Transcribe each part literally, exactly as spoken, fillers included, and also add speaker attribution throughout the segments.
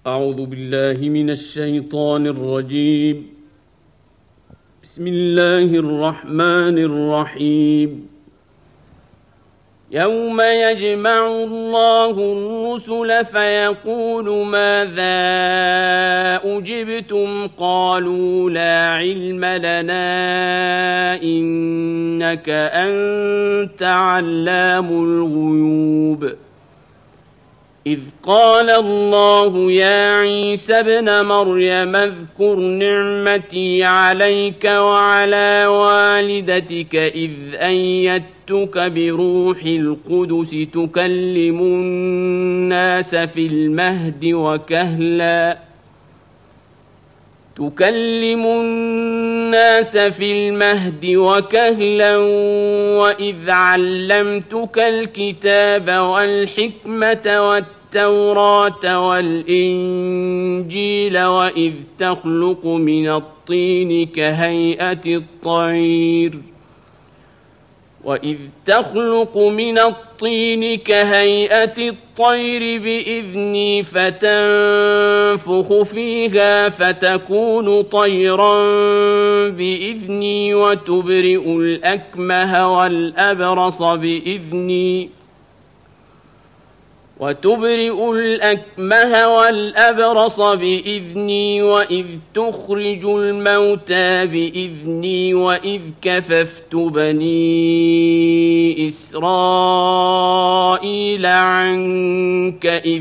Speaker 1: أعوذ بالله من الشيطان الرجيم. بسم الله الرحمن الرحيم. يوم يجمع الله الرسل فيقول ماذا أجبتم قالوا لا علم لنا إنك أنت علام الغيوب. إذ قال الله يا عيسى ابن مريم اذكر نعمتي عليك وعلى والدتك إذ أيدتك بروح القدس تكلم الناس في المهد وكهلا تكلم الناس في المهد وكهلا وإذ علمتك الكتاب والحكمة والتوراة والإنجيل وإذ تخلق من الطين كهيئة الطير وإذ تخلق من الطين كهيئة الطير بإذني فتنفخ فيها فتكون طيرا بإذني وتبرئ الأكمه والأبرص بإذني وتبرئ الأكمه والأبرص بإذني وإذ تخرج الموتى بإذني وإذ كففت بني إسرائيل عنك إذ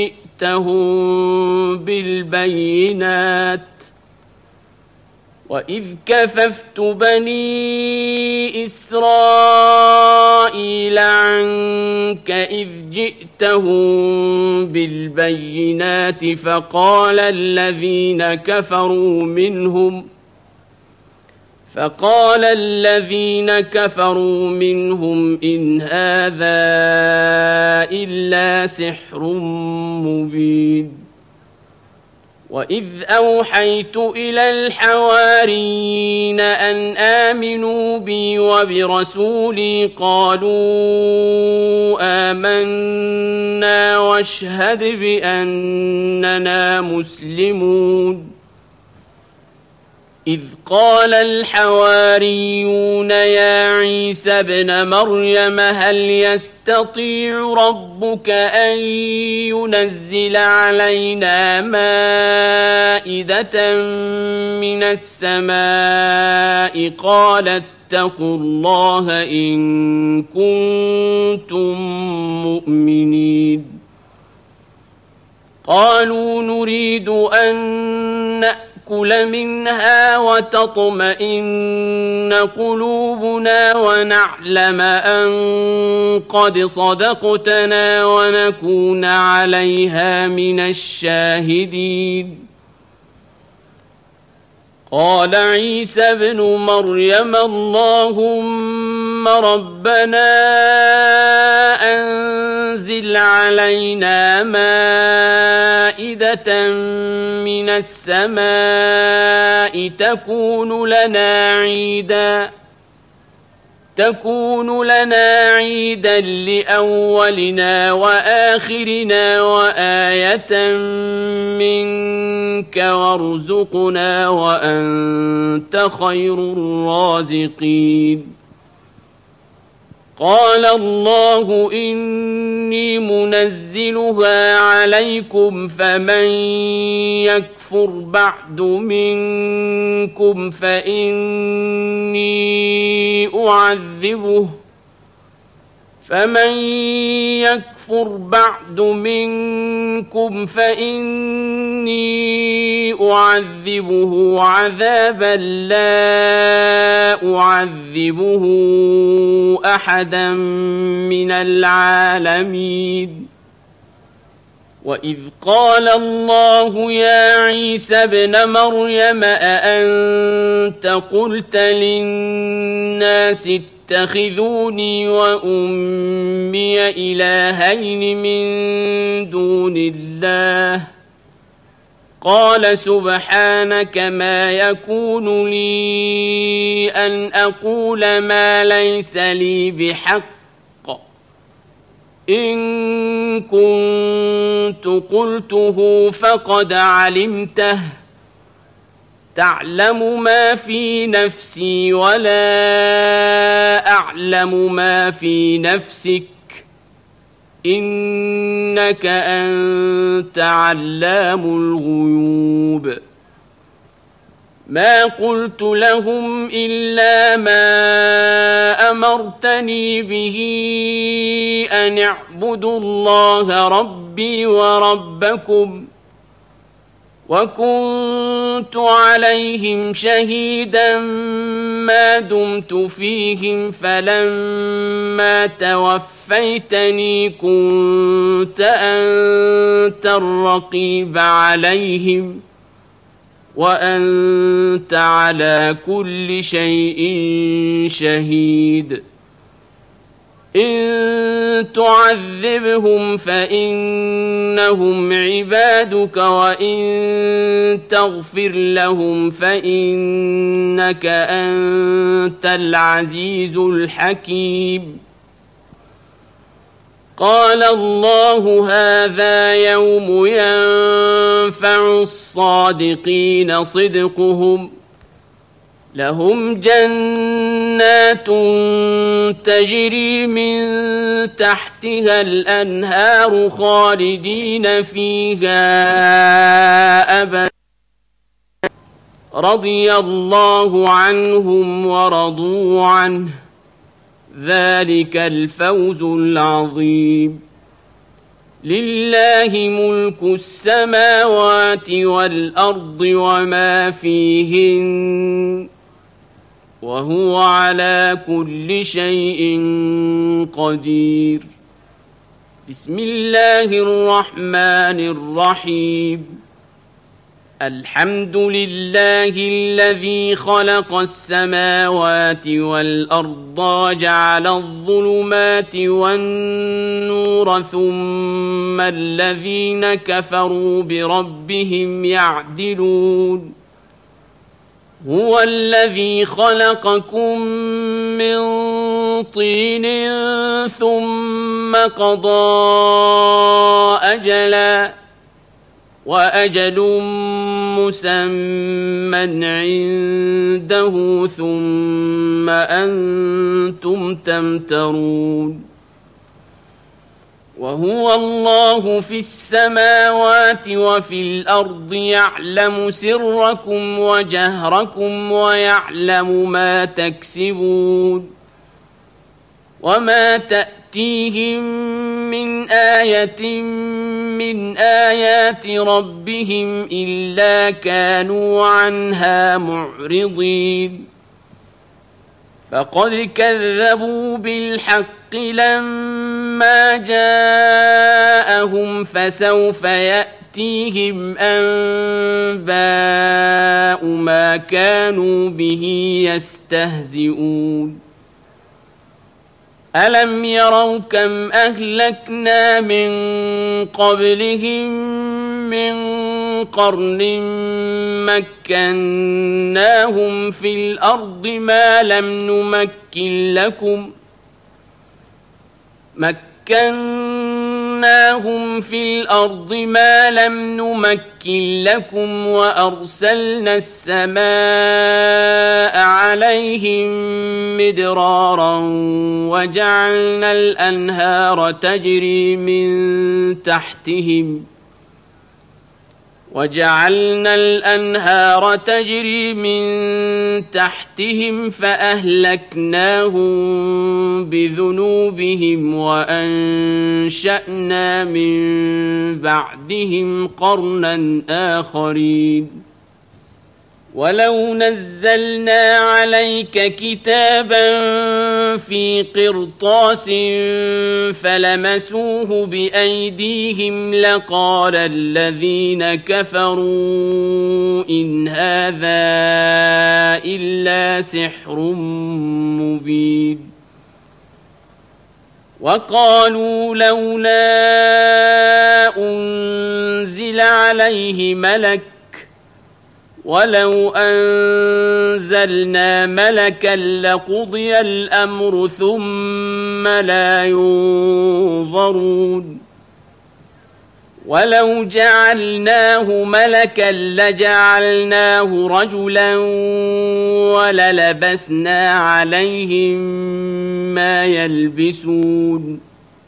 Speaker 1: جئتهم بالبينات وإذ كففت بني إسرائيل عنك إذ جئتهم بالبينات فقال الذين كفروا منهم فقال الذين كفروا منهم إن هذا إلا سحر مبين. وإذ أوحيت إلى الحواريين أن آمنوا بي وبرسولي قالوا آمنا واشهد بأننا مسلمون. إذ قال الحواريون يا عيسى ابن مريم هل يستطيع ربك أن ينزل علينا مائدة من السماء قال اتقوا الله إن كنتم مؤمنين. قالوا نريد أن نأكل كل منها وتطمئن قلوبنا ونعلم أن قد صدقتنا ونكون عليها من الشاهدين. قال عيسى ابن مريم اللهم ربنا أنزل علينا مائدة من السماء تكون لنا عيدا تكون لنا عيدا لأولنا وآخرنا وآية منك وارزقنا وأنت خير الرازقين. قال الله إني منزلها عليكم فمن يكفر بعد منكم فإني أعذبه فمن يكفر بعد منكم فإني أعذبه عذابا لا أعذبه أحدا من العالمين. وإذ قال الله يا عيسى ابن مريم أأنت قلت للناس اتخذوني وأمي إلهين من دون الله قال سبحانك ما يكون لي أن أقول ما ليس لي بحق إن كنت قلته فقد علمته تعلم ما في نفسي ولا أعلم ما في نفسك إنك أنت علام الغيوب ما قلت لهم إلا ما أمرتني به أن اعبدوا الله ربي وربكم وكنت عليهم شهيدا ما دمت فيهم فلما توفيتني كنت أنت الرقيب عليهم وأنت على كل شيء شهيد إن تعذبهم فإنهم عبادك وإن تغفر لهم فإنك أنت العزيز الحكيم قال الله هذا يوم ينفع الصادقين صدقهم لهم جنات تجري من تحتها الأنهار خالدين فيها أبدا رضي الله عنهم ورضوا عنه ذلك الفوز العظيم لله ملك السماوات والأرض وما فيهن وهو على كل شيء قدير بسم الله الرحمن الرحيم الحمد لله الذي خلق السماوات والأرض وجعل الظلمات والنور ثم الذين كفروا بربهم يعدلون هو الذي خلقكم من طين ثم قضى أجلا وأجل مسمى عنده ثم أنتم تمترون وهو الله في السماوات وفي الأرض يعلم سركم وجهركم ويعلم ما تكسبون وما تأتيهم من آية من آيات ربهم إلا كانوا عنها معرضين فقد كذبوا بالحق لما جاءهم فسوف يأتيهم أنباء ما كانوا به يستهزئون ألم يروا كم أهلكنا من قبلهم من قرن مكناهم في الأرض ما لم نمكن لكم مكناهم في الأرض ما لم نمكن لكم وأرسلنا السماء عليهم مدرارا وجعلنا الأنهار تجري من تحتهم وجعلنا الأنهار تجري من تحتهم فأهلكناهم بذنوبهم وأنشأنا من بعدهم قرنا آخرين ولو نزلنا عليك كتابا في قرطاس فلمسوه بأيديهم لقال الذين كفروا إن هذا إلا سحر مبين وقالوا لولا أنزل عليه ملك ولو أنزلنا ملكا لقضي الأمر ثم لا ينظرون ولو جعلناه ملكا لجعلناه رجلا وللبسنا عليهم ما يلبسون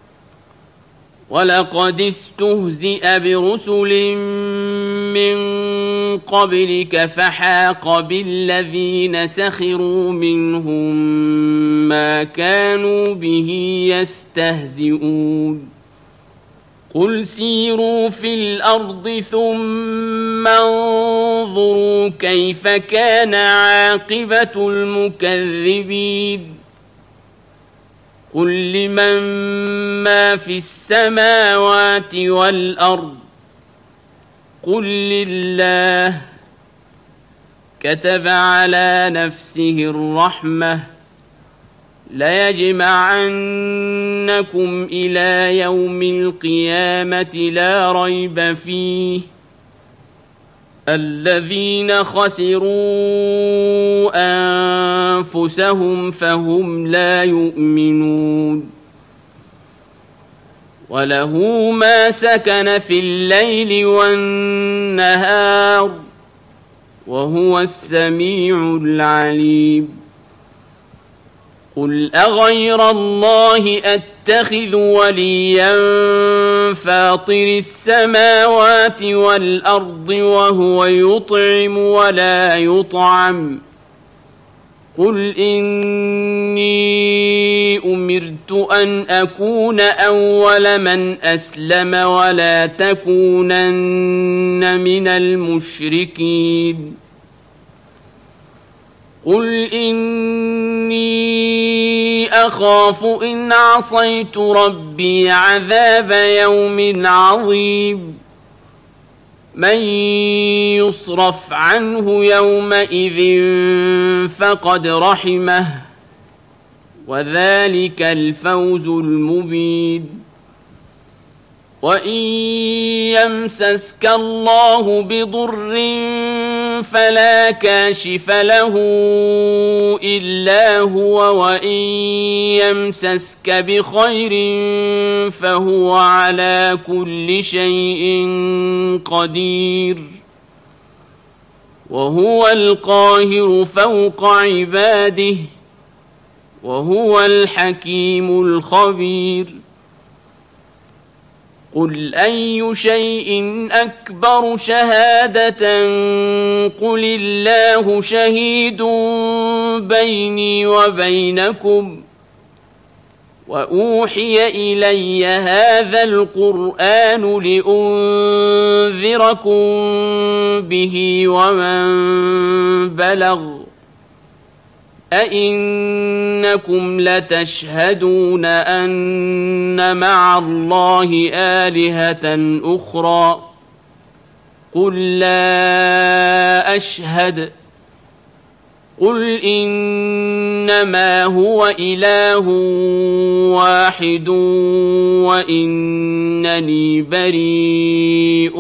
Speaker 1: ولقد استهزئ برسل من قبلك فحاق بالذين سخروا منهم ما كانوا به يستهزئون قل سيروا في الأرض ثم انظروا كيف كان عاقبة المكذبين قل لمن ما في السماوات والأرض قل لله كتب على نفسه الرحمة ليجمعنكم إلى يوم القيامة لا ريب فيه الذين خسروا أنفسهم فهم لا يؤمنون وله ما سكن في الليل والنهار وهو السميع العليم قل أغير الله أتخذ وليا فاطر السماوات والأرض وهو يطعم ولا يطعم قل إني أمرت أن أكون أول من أسلم ولا تكونن من المشركين قل إني أخاف إن عصيت ربي عذاب يوم عظيم من يصرف عنه يومئذ فقد رحمه وذلك الفوز المبين وإن يمسسك الله بضر فلا كاشف له إلا هو وإن يمسسك بخير فهو على كل شيء قدير وهو القاهر فوق عباده وهو الحكيم الخبير قل أي شيء أكبر شهادة قل الله شهيد بيني وبينكم وأوحي إلي هذا القرآن لأنذركم به ومن بلغ أئنكم لتشهدون أن مع الله آلهة أخرى قل لا أشهد قل إنما هو إله واحد وإنني بريء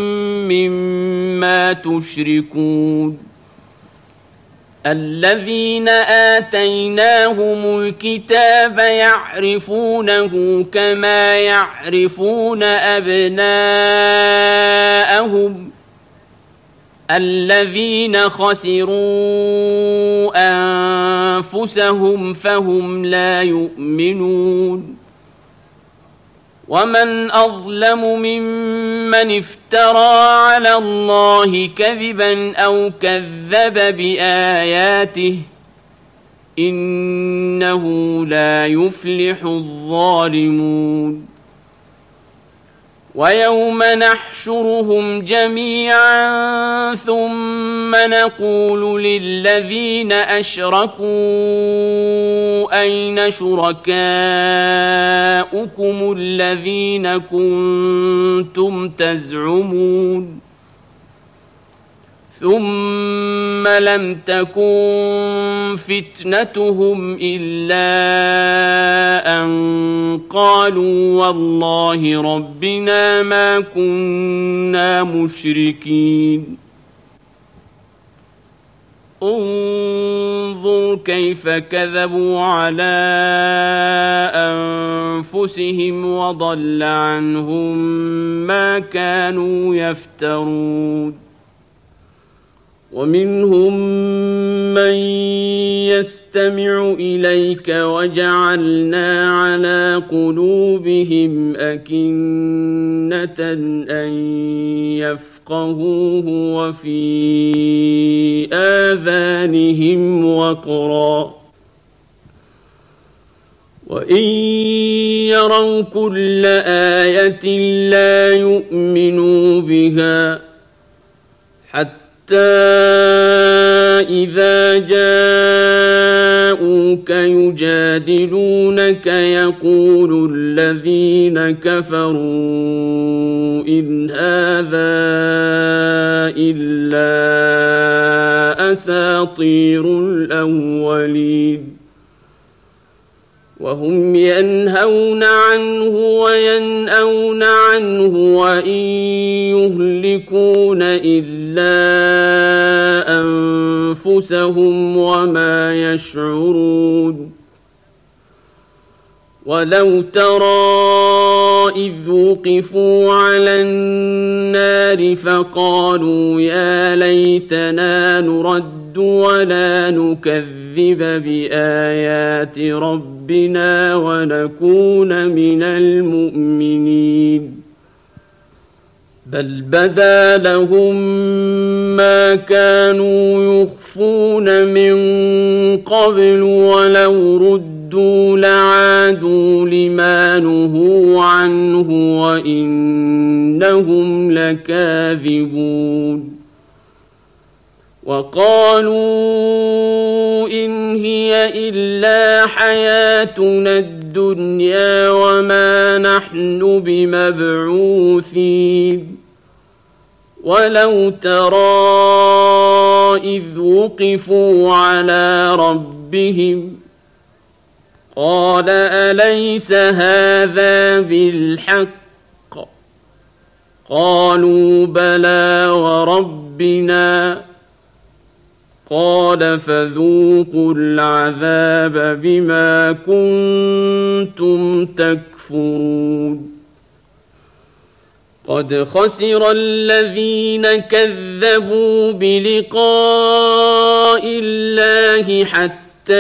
Speaker 1: مما تشركون الذين آتيناهم الكتاب يعرفونه كما يعرفون أبناءهم الذين خسروا أنفسهم فهم لا يؤمنون ومن أظلم ممن افترى على الله كذبا أو كذب بآياته إنه لا يفلح الظالمون ويوم نحشرهم جميعا ثم نقول للذين أشركوا أين شركاؤكم الذين كنتم تزعمون ثم لم تكن فتنتهم إلا أن قالوا والله ربنا ما كنا مشركين انظر كيف كذبوا على أنفسهم وضل عنهم ما كانوا يفترون ومنهم من يستمع إليك وجعلنا على قلوبهم أكنة أن يفقهوه وفي آذانهم وقرا وإن يروا كل آية لا يؤمنوا بها حتى إذا جاءوك يجادلونك يقول الذين كفروا إن هذا إلا أساطير الأولين وهم ينهون عنه وينأون عنه وإن يهلكون إلا أنفسهم وما يشعرون ولو ترى إذ وقفوا على النار فقالوا يا ليتنا نرد ولا نكذب بآيات ربنا ونكون من المؤمنين بل بدا لهم ما كانوا يخفون من قبل ولو ردوا لعادوا لما نهوا عنه وإنهم لكاذبون وقالوا إن هي إلا حياتنا الدنيا وما نحن بمبعوثين ولو ترى إذ وقفوا على ربهم قال أليس هذا بالحق قالوا بلى وربنا قال فذوقوا العذاب بما كنتم تكفرون قد خسر الذين كذبوا بلقاء الله حتى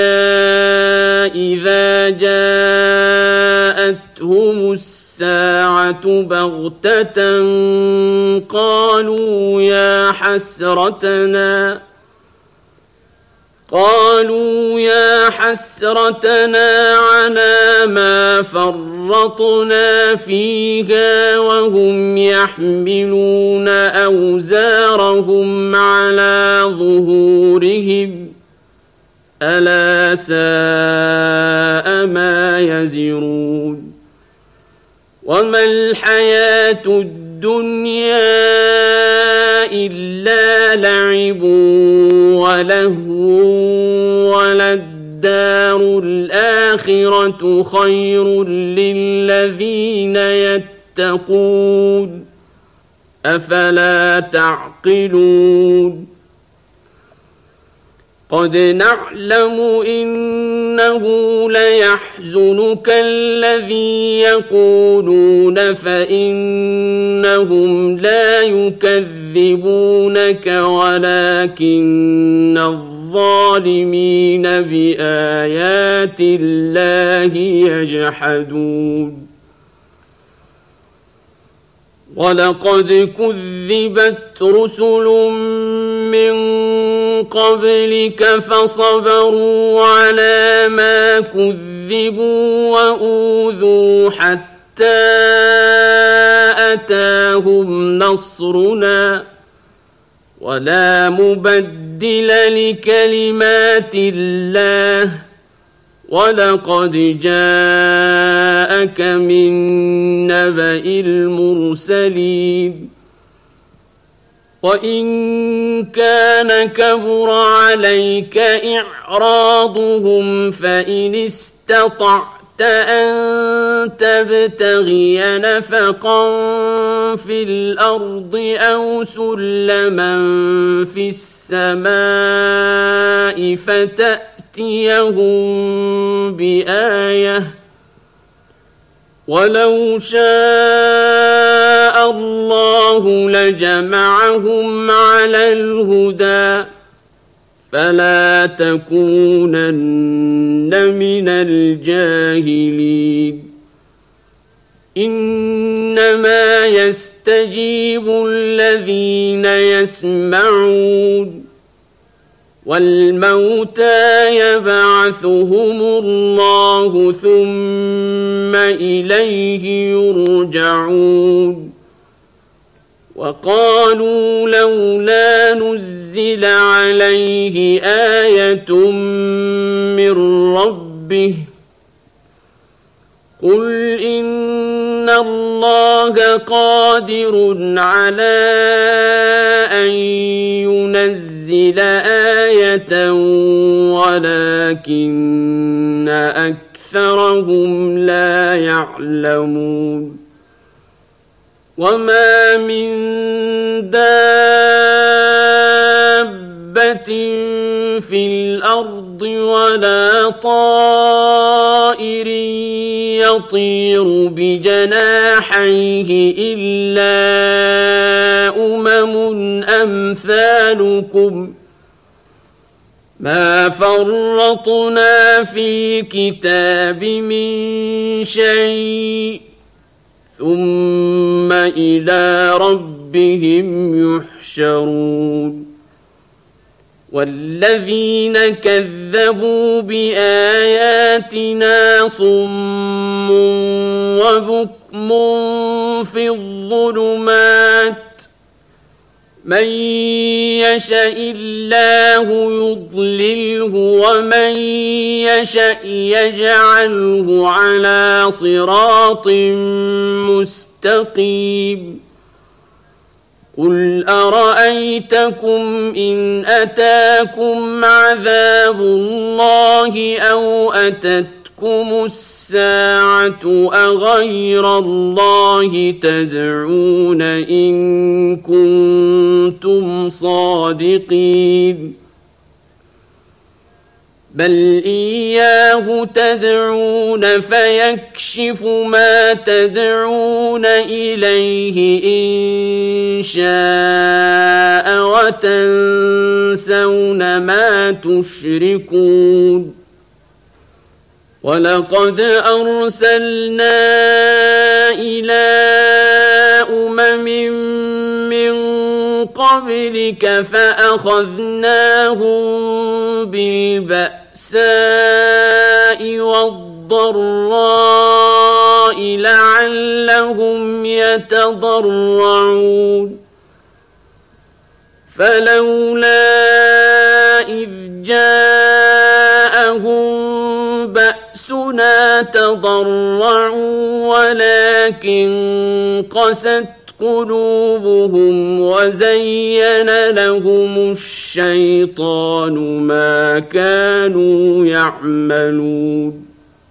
Speaker 1: إذا جاءتهم الساعة بغتة قالوا يا حسرتنا قالوا يا حسرتنا على ما فرطنا فيها وهم يحملون أوزارهم على ظهورهم ألا ساء ما يزرون وما الحياة الدنيا إلا لعب ولهو وللدار الآخرة خير للذين يتقون أفلا تعقلون قد نعلم إنه ليحزنك الذي يقولون فإنهم لا يكذبونك ولكن الظالمين بآيات الله يجحدون ولقد كذبت رسل من قبلك فصبروا على ما كذبوا وأوذوا حتى أتاهم نصرنا ولا مبدل لكلمات الله ولقد جاءك من نبأ المرسلين وإن كان كبر عليك إعراضهم فإن استطعت أن تبتغي نفقا في الأرض أو سلما في السماء فتأتيهم بآية ولو شاء الله لجمعهم على الهدى فلا تكونن من الجاهلين إنما يستجيب الذين يسمعون والموتى يبعثهم الله ثم إليه يرجعون وقالوا لولا نزل عليه آية من ربه قل إن الله قادر على أن ينزل آية ولكن أكثرهم لا يعلمون وما من دابة في الأرض ولا طائر يطير بجناحيه إلا أمم أمثالكم ما فرطنا في كتاب من شيء ثم إلى ربهم يحشرون والذين كذبوا بآياتنا صم وبكم في الظلمات من يشاء الله يضلله ومن يشاء يجعله على صراط مستقيم قل أرأيتكم إن أتاكم عذاب الله أو أتتكم الساعة أغير الله تدعون إن كنتم صادقين بل إياه تدعون فيكشف ما تدعون إليه إن شاء وتنسون ما تشركون ولقد أرسلنا إلى أمم من قبلك فأخذناهم بالبأساء والضراء لعلهم يتضرعون فلولا إذ جاءهم بأسنا تضرعوا ولكن قست قلوبهم وزين لهم الشيطان ما كانوا يعملون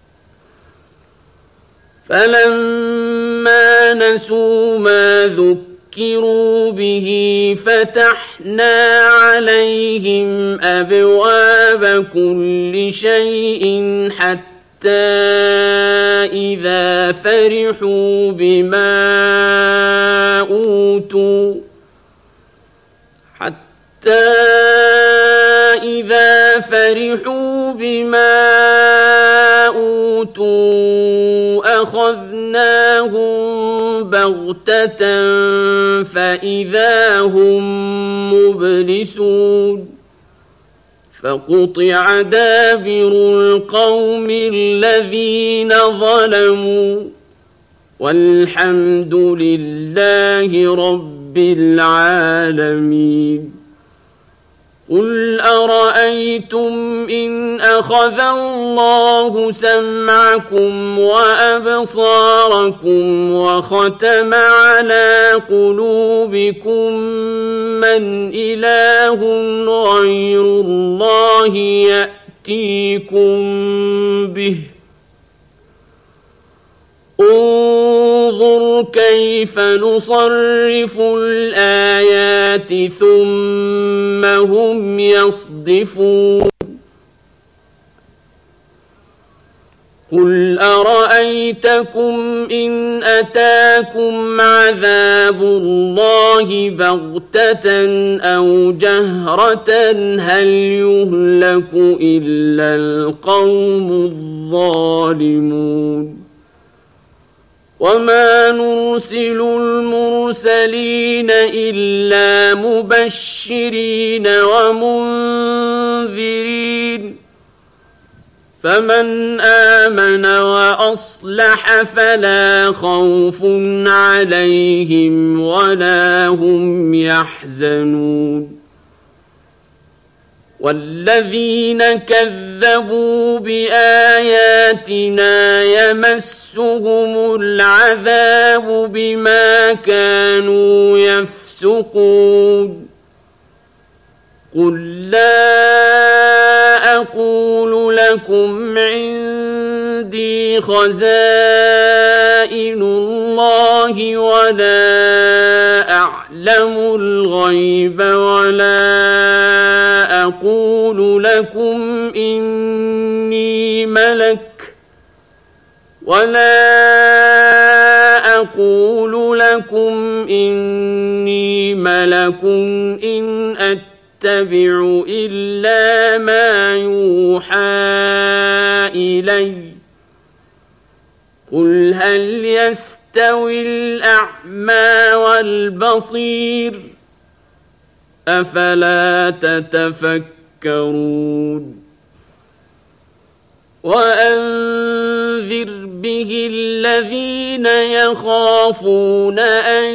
Speaker 1: فلما نسوا ما ذكروا به فتحنا عليهم أبواب كل شيء حتى حتى إذا فرحوا بما أوتوا حتى إذا فرحوا بما أوتوا أخذناهم بغتة فإذا هم مبلسون فقطع دابر القوم الذين ظلموا والحمد لله رب العالمين قل أرأيتم إن أخذ الله سمعكم وأبصاركم وختم على قلوبكم من إله غير الله يأتيكم به انظر كيف نصرف الآيات ثم هم يصدفون قل أرأيتكم إن أتاكم عذاب الله بغتة أو جهرة هل يهلك إلا القوم الظالمون وما نرسل المرسلين إلا مبشرين ومنذرين فمن آمن وأصلح فلا خوف عليهم ولا هم يحزنون والذين كذبوا بآياتنا يمسهم العذاب بما كانوا يفسقون قل لا أقول لكم عندي خزائن الله ولا أعلم الغيب ولا أقول لكم إني ملك ولا أقول لكم إني ملك إن أتبع إلا ما يوحى إلي قل هل يستوي الأعمى والبصير أفلا تتفكرون وأنذر به الذين يخافون أن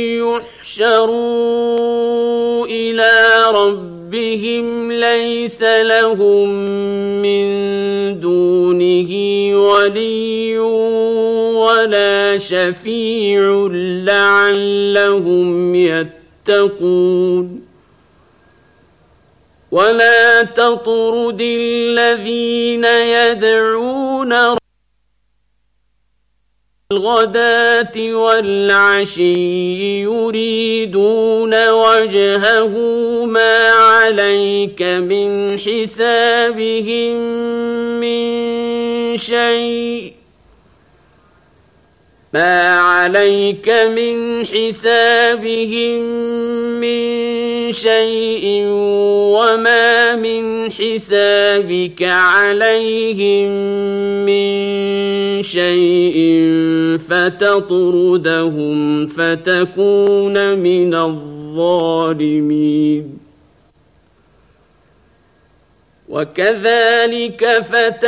Speaker 1: يحشروا إلى ربهم ليس لهم من دونه ولي ولا شفيع لعلهم يتقون ولا تطرد الذين يدعون الغداة والعشي يريدون وجهه ما عليك من حسابهم من شيء ما عليك من حسابهم من شيء وما من حسابك عليهم من شيء فتطردهم فتكون من الظالمين وكذلك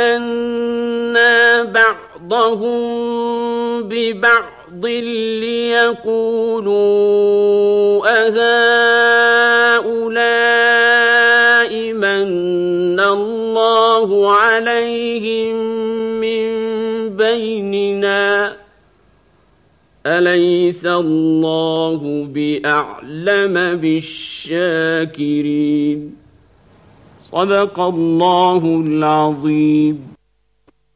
Speaker 1: فتنا بعضهم ببعض ليقولوا أهؤلاء من الله عليهم من بيننا أليس الله بأعلم بالشاكرين صدق الله العظيم.